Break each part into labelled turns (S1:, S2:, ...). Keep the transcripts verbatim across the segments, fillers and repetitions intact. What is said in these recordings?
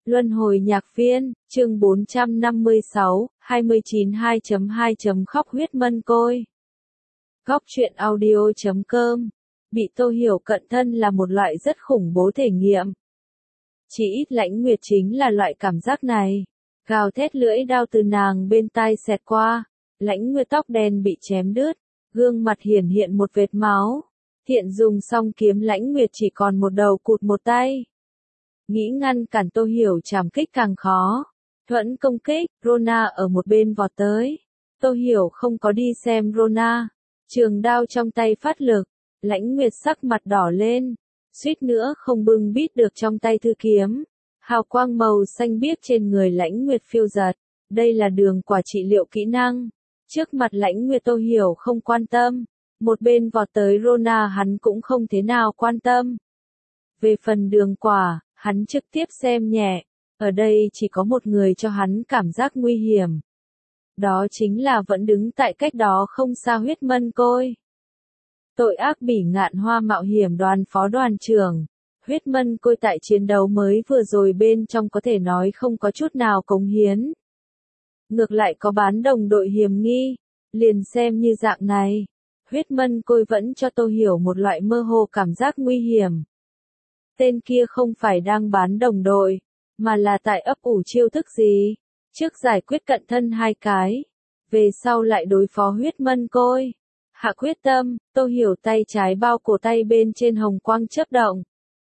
S1: Luân hồi nhạc viên, chương bốn trăm năm mươi sáu, hai mươi chín hai chấm hai Khóc huyết mân côi. Góc truyện audio chấm com. Bị Tô Hiểu cận thân là một loại rất khủng bố thể nghiệm. Chỉ ít Lãnh Nguyệt chính là loại cảm giác này. Gào thét lưỡi đao từ nàng bên tai xẹt qua. Lãnh Nguyệt tóc đen bị chém đứt, gương mặt hiển hiện một vệt máu. Thiện dùng xong kiếm Lãnh Nguyệt chỉ còn một đầu cụt một tay. Nghĩ ngăn cản Tô Hiểu chảm kích càng khó. Thuẫn công kích, Rona ở một bên vọt tới. Tô Hiểu không có đi xem Rona. Trường đao trong tay phát lực. Lãnh Nguyệt sắc mặt đỏ lên. Suýt nữa không bưng bít được trong tay thư kiếm. Hào quang màu xanh biếc trên người Lãnh Nguyệt phiêu giật. Đây là đường quả trị liệu kỹ năng. Trước mặt Lãnh Nguyệt Tô Hiểu không quan tâm. Một bên vọt tới Rona hắn cũng không thế nào quan tâm. Về phần đường quả, hắn trực tiếp xem nhẹ. Ở đây chỉ có một người cho hắn cảm giác nguy hiểm. Đó chính là vẫn đứng tại cách đó không xa huyết mân côi. Tội ác bỉ ngạn hoa mạo hiểm đoàn phó đoàn trưởng. Huyết mân côi tại chiến đấu mới vừa rồi bên trong có thể nói không có chút nào cống hiến. Ngược lại có bán đồng đội hiểm nghi. Liền xem như dạng này. Huyết mân côi vẫn cho Tô Hiểu một loại mơ hồ cảm giác nguy hiểm. Tên kia không phải đang bán đồng đội, mà là tại ấp ủ chiêu thức gì. Trước giải quyết cận thân hai cái, về sau lại đối phó huyết mân côi. Hạ quyết tâm, Tô Hiểu tay trái bao cổ tay bên trên hồng quang chớp động.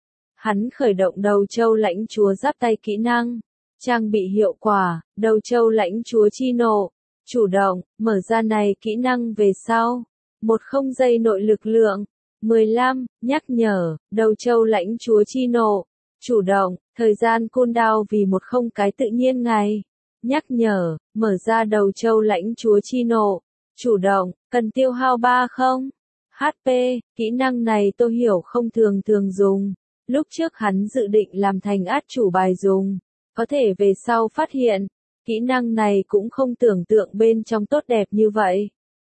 S1: Hắn khởi động đầu châu lãnh chúa giáp tay kỹ năng. Trang bị hiệu quả, đầu châu lãnh chúa chi nộ. Chủ động, mở ra này kỹ năng về sau. Một không giây nội lực lượng. mười lăm, nhắc nhở, đầu châu lãnh chúa chi nộ. Chủ động, thời gian cooldown vì một không cái tự nhiên ngày. Nhắc nhở, mở ra đầu châu lãnh chúa chi nộ. Chủ động, cần tiêu hao ba không. hát pê, kỹ năng này Tô Hiểu không thường thường dùng. Lúc trước hắn dự định làm thành át chủ bài dùng. Có thể về sau phát hiện, kỹ năng này cũng không tưởng tượng bên trong tốt đẹp như vậy.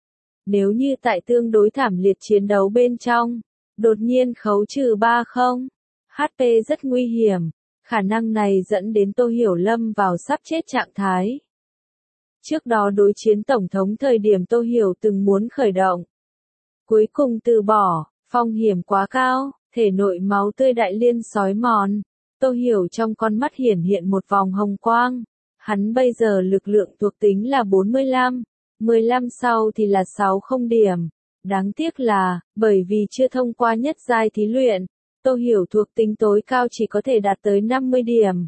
S1: Nếu như tại tương đối thảm liệt chiến đấu bên trong, đột nhiên khấu trừ ba không, hát pê rất nguy hiểm, khả năng này dẫn đến Tô Hiểu lâm vào sắp chết trạng thái. Trước đó đối chiến Tổng thống thời điểm Tô Hiểu từng muốn khởi động. Cuối cùng từ bỏ, phong hiểm quá cao, thể nội máu tươi đại liên sói mòn. Tô Hiểu trong con mắt hiển hiện một vòng hồng quang. Hắn bây giờ lực lượng thuộc tính là bốn mươi lăm. mười lăm sau thì là sáu không điểm. Đáng tiếc là, bởi vì chưa thông qua nhất giai thí luyện, Tô Hiểu thuộc tính tối cao chỉ có thể đạt tới năm mươi điểm.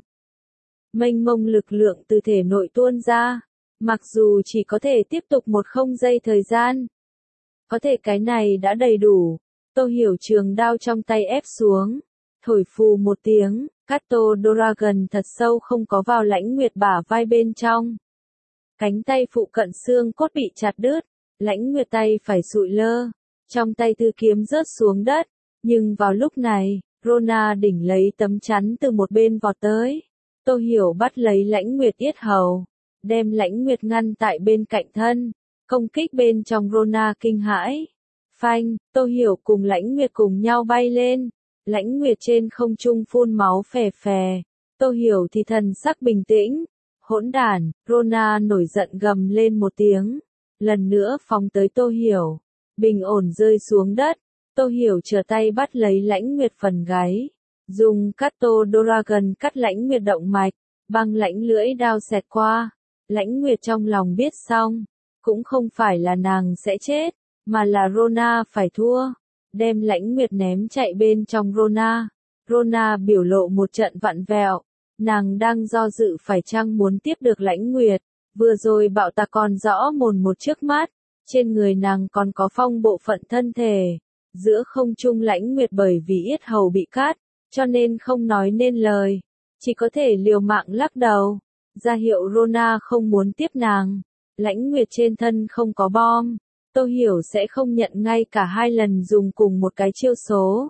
S1: Mênh mông lực lượng từ thể nội tuôn ra, mặc dù chỉ có thể tiếp tục một không giây thời gian. Có thể cái này đã đầy đủ. Tô Hiểu trường đao trong tay ép xuống, thổi phù một tiếng, Kato Dragon thật sâu không có vào Lãnh Nguyệt bả vai bên trong. Cánh tay phụ cận xương cốt bị chặt đứt, Lãnh Nguyệt tay phải sụi lơ, trong tay tư kiếm rớt xuống đất, nhưng vào lúc này, Rona đỉnh lấy tấm chắn từ một bên vọt tới. Tô Hiểu bắt lấy Lãnh Nguyệt yết hầu, đem Lãnh Nguyệt ngăn tại bên cạnh thân, công kích bên trong Rona kinh hãi. Phanh, Tô Hiểu cùng Lãnh Nguyệt cùng nhau bay lên, Lãnh Nguyệt trên không trung phun máu phè phè, Tô Hiểu thì thần sắc bình tĩnh. Hỗn đản, Rona nổi giận gầm lên một tiếng. Lần nữa phóng tới Tô Hiểu. Bình ổn rơi xuống đất. Tô Hiểu trở tay bắt lấy Lãnh Nguyệt phần gáy. Dùng Kato Dragon cắt Lãnh Nguyệt động mạch. Băng lãnh lưỡi đao xẹt qua. Lãnh Nguyệt trong lòng biết xong. Cũng không phải là nàng sẽ chết. Mà là Rona phải thua. Đem Lãnh Nguyệt ném chạy bên trong Rona. Rona biểu lộ một trận vặn vẹo. Nàng đang do dự phải chăng muốn tiếp được Lãnh Nguyệt, vừa rồi bạo tạc còn rõ mồn một trước mắt, trên người nàng còn có phong bộ phận thân thể, giữa không trung Lãnh Nguyệt bởi vì yết hầu bị cắt, cho nên không nói nên lời, chỉ có thể liều mạng lắc đầu, ra hiệu Rona không muốn tiếp nàng. Lãnh Nguyệt trên thân không có bom, Tô Hiểu sẽ không nhận ngay cả hai lần dùng cùng một cái chiêu số.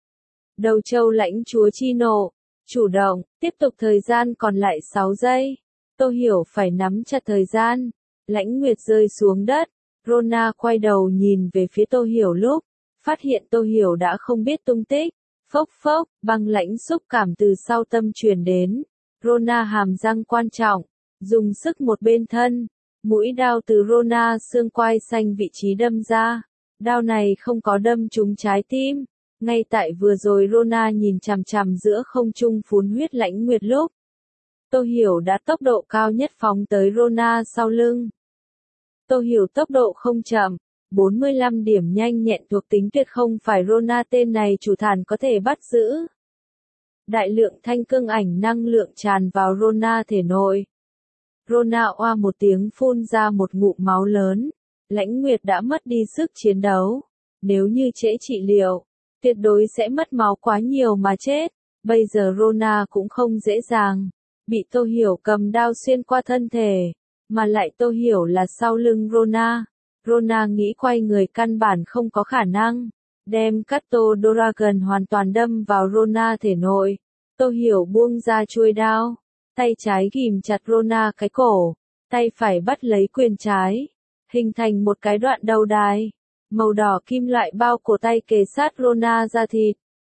S1: Đầu châu lãnh chúa chi nộ. Chủ động, tiếp tục thời gian còn lại sáu giây. Tô Hiểu phải nắm chặt thời gian. Lãnh Nguyệt rơi xuống đất. Rona quay đầu nhìn về phía Tô Hiểu lúc. Phát hiện Tô Hiểu đã không biết tung tích. Phốc phốc, băng lãnh xúc cảm từ sau tâm truyền đến. Rona hàm răng quan trọng, dùng sức một bên thân, mũi đao từ Rona xương quai xanh vị trí đâm ra. Đao này không có đâm trúng trái tim. Ngay tại vừa rồi Rona nhìn chằm chằm giữa không trung phun huyết Lãnh Nguyệt lúc. Tô Hiểu đã tốc độ cao nhất phóng tới Rona sau lưng. Tô Hiểu tốc độ không chậm, bốn mươi lăm điểm nhanh nhẹn thuộc tính tuyệt không phải Rona tên này chủ thản có thể bắt giữ. Đại lượng thanh cương ảnh năng lượng tràn vào Rona thể nội. Rona oa một tiếng phun ra một ngụm máu lớn. Lãnh Nguyệt đã mất đi sức chiến đấu. Nếu như trễ trị liệu, tuyệt đối sẽ mất máu quá nhiều mà chết. Bây giờ Rona cũng không dễ dàng. Bị Tô Hiểu cầm đao xuyên qua thân thể. Mà lại Tô Hiểu là sau lưng Rona. Rona nghĩ quay người căn bản không có khả năng. Đem Kato Dragon hoàn toàn đâm vào Rona thể nội. Tô Hiểu buông ra chuôi đao. Tay trái ghìm chặt Rona cái cổ. Tay phải bắt lấy quyền trái. Hình thành một cái đoạn đầu đài. Màu đỏ kim loại bao cổ tay kề sát Rona ra thịt.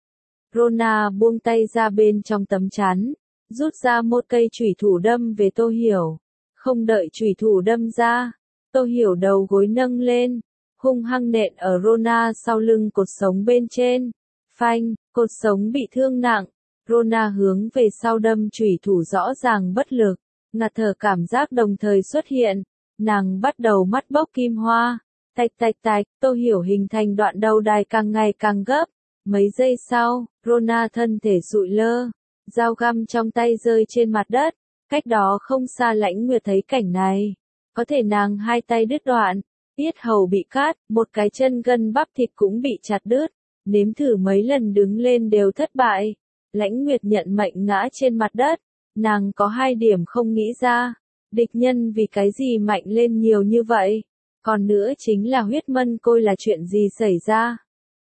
S1: Rona buông tay ra bên trong tấm chắn. Rút ra một cây chủy thủ đâm về Tô Hiểu. Không đợi chủy thủ đâm ra. Tô Hiểu đầu gối nâng lên. Hung hăng nện ở Rona sau lưng cột sống bên trên. Phanh, cột sống bị thương nặng. Rona hướng về sau đâm chủy thủ rõ ràng bất lực. Ngạt thở cảm giác đồng thời xuất hiện. Nàng bắt đầu mắt bốc kim hoa. Tạch tạch tạch, Tô Hiểu hình thành đoạn đầu đài càng ngày càng gấp. Mấy giây sau, Rona thân thể sụi lơ. Dao găm trong tay rơi trên mặt đất. Cách đó không xa Lãnh Nguyệt thấy cảnh này. Có thể nàng hai tay đứt đoạn. Yết hầu bị cắt, một cái chân gân bắp thịt cũng bị chặt đứt. Nếm thử mấy lần đứng lên đều thất bại. Lãnh Nguyệt nhận mệnh ngã trên mặt đất. Nàng có hai điểm không nghĩ ra. Địch nhân vì cái gì mạnh lên nhiều như vậy? Còn nữa chính là huyết mân côi là chuyện gì xảy ra?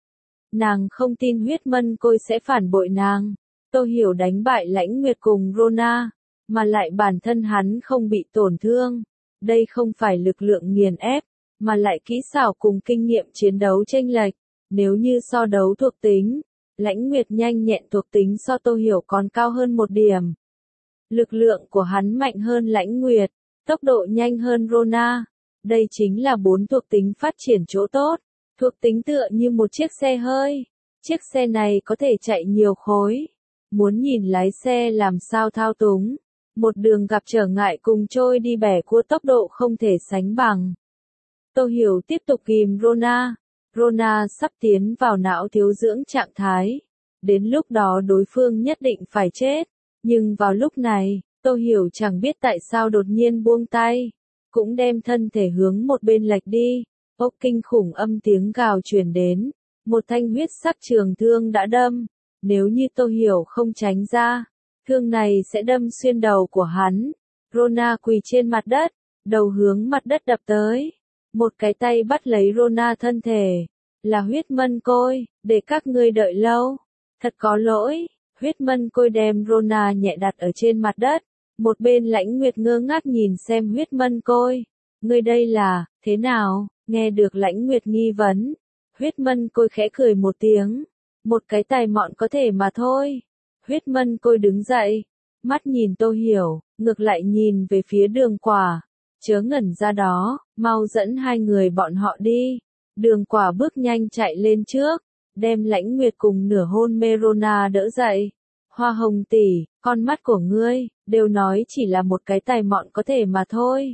S1: Nàng không tin huyết mân côi sẽ phản bội nàng. Tô Hiểu đánh bại Lãnh Nguyệt cùng Rona, mà lại bản thân hắn không bị tổn thương. Đây không phải lực lượng nghiền ép, mà lại kỹ xảo cùng kinh nghiệm chiến đấu chênh lệch. Nếu như so đấu thuộc tính, Lãnh Nguyệt nhanh nhẹn thuộc tính so Tô Hiểu còn cao hơn một điểm. Lực lượng của hắn mạnh hơn Lãnh Nguyệt, tốc độ nhanh hơn Rona. Đây chính là bốn thuộc tính phát triển chỗ tốt. Thuộc tính tựa như một chiếc xe hơi. Chiếc xe này có thể chạy nhiều khối. Muốn nhìn lái xe làm sao thao túng. Một đường gặp trở ngại cùng trôi đi bẻ cua tốc độ không thể sánh bằng. Tô Hiểu tiếp tục ghìm Rona. Rona sắp tiến vào não thiếu dưỡng trạng thái. Đến lúc đó đối phương nhất định phải chết. Nhưng vào lúc này, Tô Hiểu chẳng biết tại sao đột nhiên buông tay. Cũng đem thân thể hướng một bên lệch đi. Ốc kinh khủng âm tiếng gào truyền đến. Một thanh huyết sắc trường thương đã đâm. Nếu như Tô Hiểu không tránh ra, thương này sẽ đâm xuyên đầu của hắn. Rona quỳ trên mặt đất, đầu hướng mặt đất đập tới. Một cái tay bắt lấy Rona thân thể. Là huyết mân côi, để các ngươi đợi lâu. Thật có lỗi, huyết mân côi đem Rona nhẹ đặt ở trên mặt đất. Một bên Lãnh Nguyệt ngơ ngác nhìn xem huyết mân côi. Ngươi đây là, thế nào? Nghe được Lãnh Nguyệt nghi vấn. Huyết mân côi khẽ cười một tiếng. Một cái tài mọn có thể mà thôi. Huyết mân côi đứng dậy. Mắt nhìn Tô Hiểu, ngược lại nhìn về phía Đường Quả. Chớ ngẩn ra đó, mau dẫn hai người bọn họ đi. Đường Quả bước nhanh chạy lên trước. Đem Lãnh Nguyệt cùng nửa hôn mê Rona đỡ dậy. Hoa Hồng tỷ, con mắt của ngươi, đều nói chỉ là một cái tài mọn có thể mà thôi.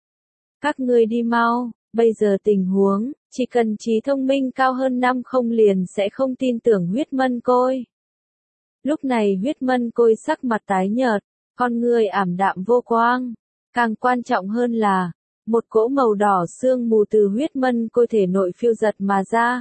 S1: Các ngươi đi mau, bây giờ tình huống, chỉ cần trí thông minh cao hơn năm không liền sẽ không tin tưởng huyết mân côi. Lúc này huyết mân côi sắc mặt tái nhợt, con ngươi ảm đạm vô quang. Càng quan trọng hơn là, một cỗ màu đỏ sương mù từ huyết mân côi thể nội phiêu giật mà ra.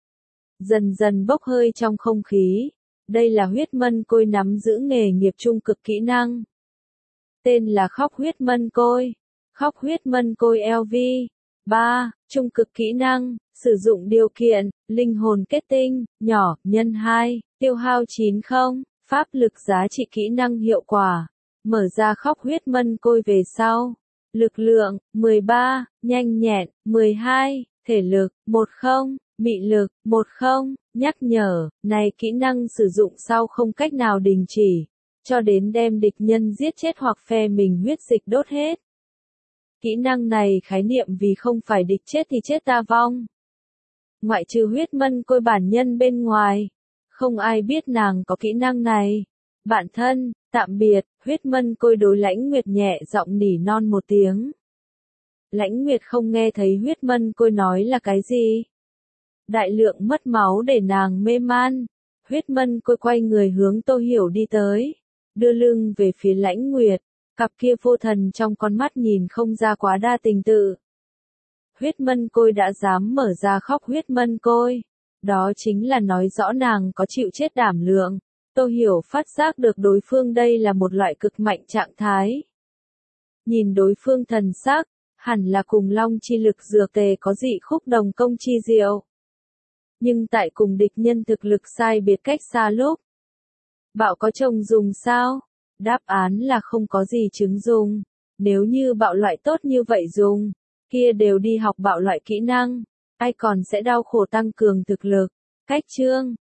S1: Dần dần bốc hơi trong không khí. Đây là huyết mân côi nắm giữ nghề nghiệp trung cực kỹ năng. Tên là khóc huyết mân côi. Khóc huyết mân côi lờ vê. ba. Trung cực kỹ năng. Sử dụng điều kiện. Linh hồn kết tinh. Nhỏ. Nhân hai. Tiêu hao chín không. Pháp lực giá trị kỹ năng hiệu quả. Mở ra khóc huyết mân côi về sau. Lực lượng. mười ba. Nhanh nhẹn. mười hai. Thể lực. một không. Mị lực. một không. Nhắc nhở, này kỹ năng sử dụng sau không cách nào đình chỉ. cho đến đem địch nhân giết chết hoặc phe mình huyết dịch đốt hết. Kỹ năng này khái niệm vì không phải địch chết thì chết ta vong. Ngoại trừ huyết mân côi bản nhân bên ngoài, không ai biết nàng có kỹ năng này. Bạn thân, tạm biệt, huyết mân côi đối Lãnh Nguyệt nhẹ giọng nỉ non một tiếng. Lãnh Nguyệt không nghe thấy huyết mân côi nói là cái gì. Đại lượng mất máu để nàng mê man. Huyết mân côi quay người hướng Tô Hiểu đi tới, đưa lưng về phía Lãnh Nguyệt, cặp kia vô thần trong con mắt nhìn không ra quá đa tình tự. Huyết mân côi đã dám mở ra khóc huyết mân côi. Đó chính là nói rõ nàng có chịu chết đảm lượng. Tô Hiểu phát giác được đối phương đây là một loại cực mạnh trạng thái. Nhìn đối phương thần sắc, hẳn là cùng long chi lực dược tề có dị khúc đồng công chi diệu. Nhưng tại cùng địch nhân thực lực sai biệt cách xa lúc. Bạo có chồng dùng sao? Đáp án là không có gì chứng dùng. Nếu như bạo loại tốt như vậy dùng, kia đều đi học bạo loại kỹ năng, ai còn sẽ đau khổ tăng cường thực lực. Cách chương